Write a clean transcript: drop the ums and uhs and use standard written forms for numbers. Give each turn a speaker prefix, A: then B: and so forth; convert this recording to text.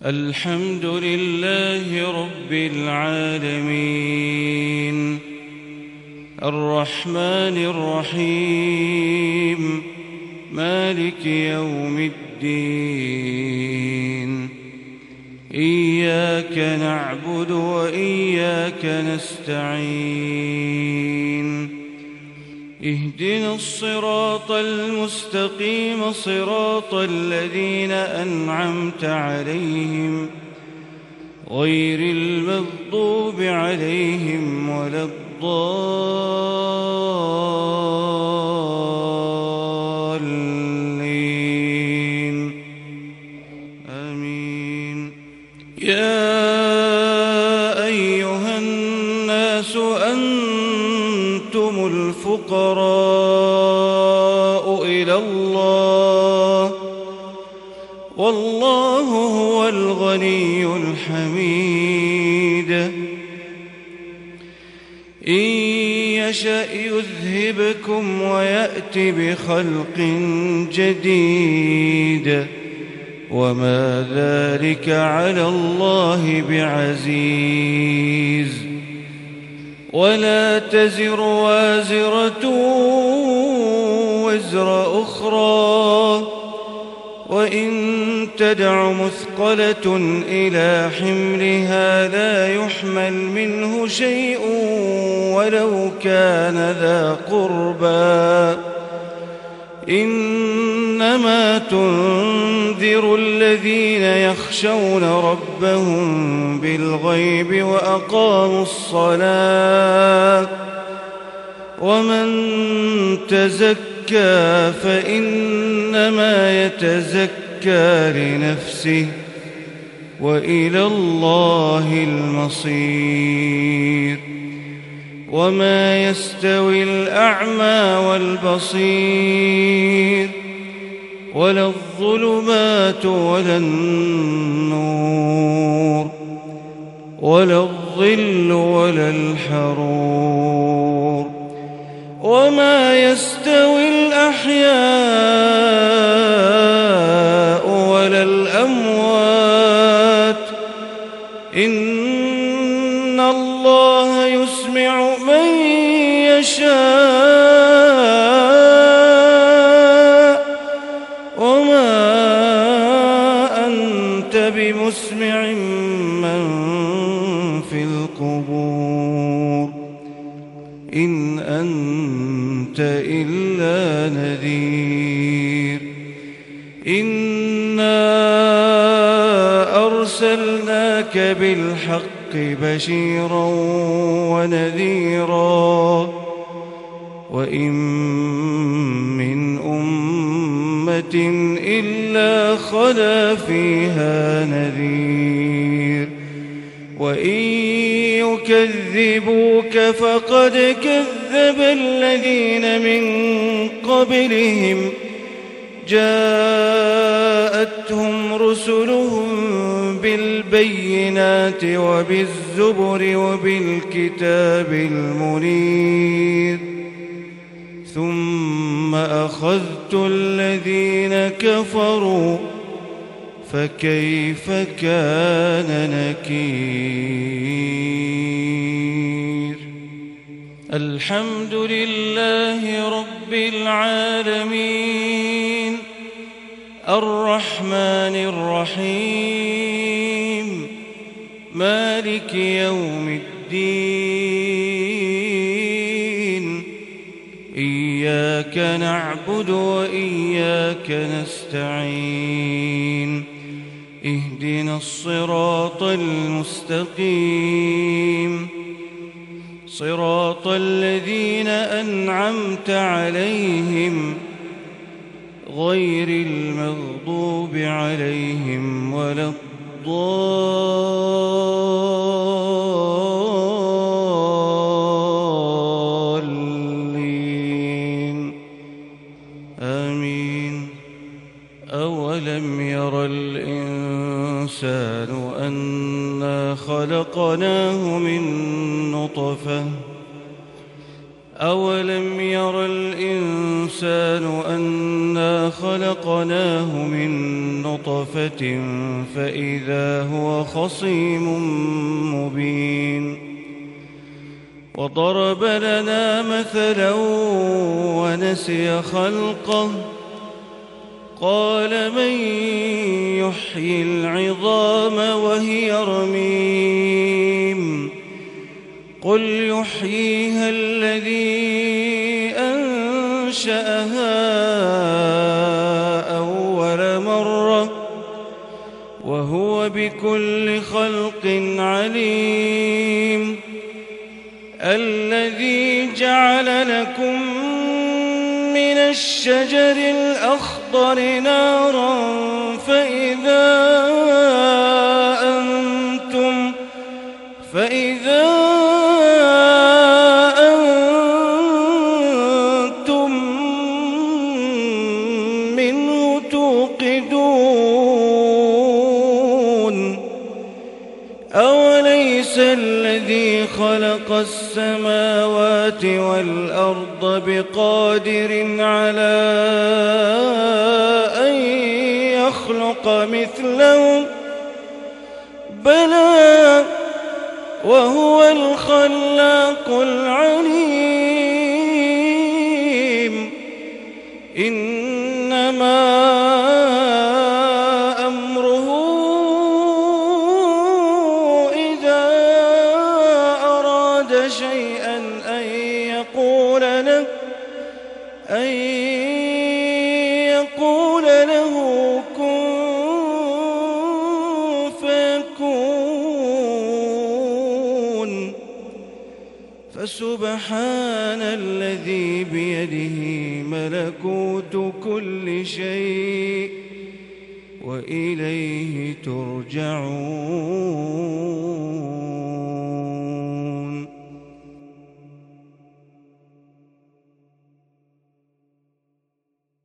A: الحمد لله رب العالمين الرحمن الرحيم مالك يوم الدين إياك نعبد وإياك نستعين اهدنا الصراط المستقيم صراط الذين أنعمت عليهم غير المغضوب عليهم ولا الضالين آمين. يا أيها الناس أنتم الفقراء إلى الله والله هو الغني الحميد. إن يشأ يذهبكم ويأت بخلق جديد وما ذلك على الله بعزيز. ولا تزر وازرة وزر أخرى وإن تدع مثقلة إلى حملها لا يحمل منه شيء ولو كان ذا قربى. إنما تنذر الذين يخشون ربهم بالغيب وأقاموا الصلاة ومن تزكى فإنما يتزكى لنفسه وإلى الله المصير. وما يستوي الأعمى والبصير ولا الظلمات ولا النور ولا الظل ولا الحرور. وما يستوي الأحياء ولا الأموات إن الله يسمع من يشاء وما أنت بمسمع من في القبور إن أنت إلا نذير. إنا أرسلناك بالحق بشيرا ونذيرا وإن من أمة إلا خلا فيها نذير. وإن يكذبوك فقد كذب الذين من قبلهم جاءتهم رسلهم بالبينات وبالزبر وبالكتاب المنير ثم أخذت الذين كفروا فكيف كان نكير. الحمد لله رب العالمين الرحمن الرحيم مالك يوم الدين إياك نعبد وإياك نستعين اهدنا الصراط المستقيم صراط الذين أنعمت عليهم غير المغضوب عليهم ولا الضالين آمين. أولم ير الإنسان أنا خلقناه من نطفة أولم ير الإنسان أنا خلقناه من نطفة فإذا هو خصيم مبين وضرب لنا مثلا ونسي خلقه قال من يحيي العظام وهي رميم قل يحييها الذي أنشأها أول مرة وهو بكل خلق عليم الذي جعل لكم من الشجر الأخضر نارا فإذا أنتم منه توقدون أوليس الذي خلق السماوات والأرض بقادر على أن يخلق مثلهم بلى وهو الخلاق العليم إنما أمره إذا أراد شيئا أن يقول له كن فيكون فسبحان الذي بيده ملكوت كل شيء وإليه ترجعون.